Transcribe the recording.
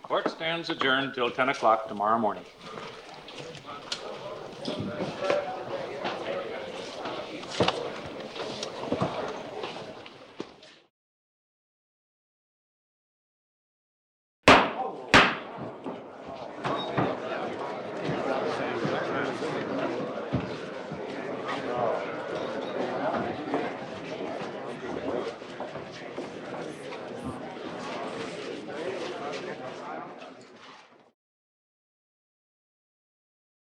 Court stands adjourned till 10 o'clock tomorrow morning.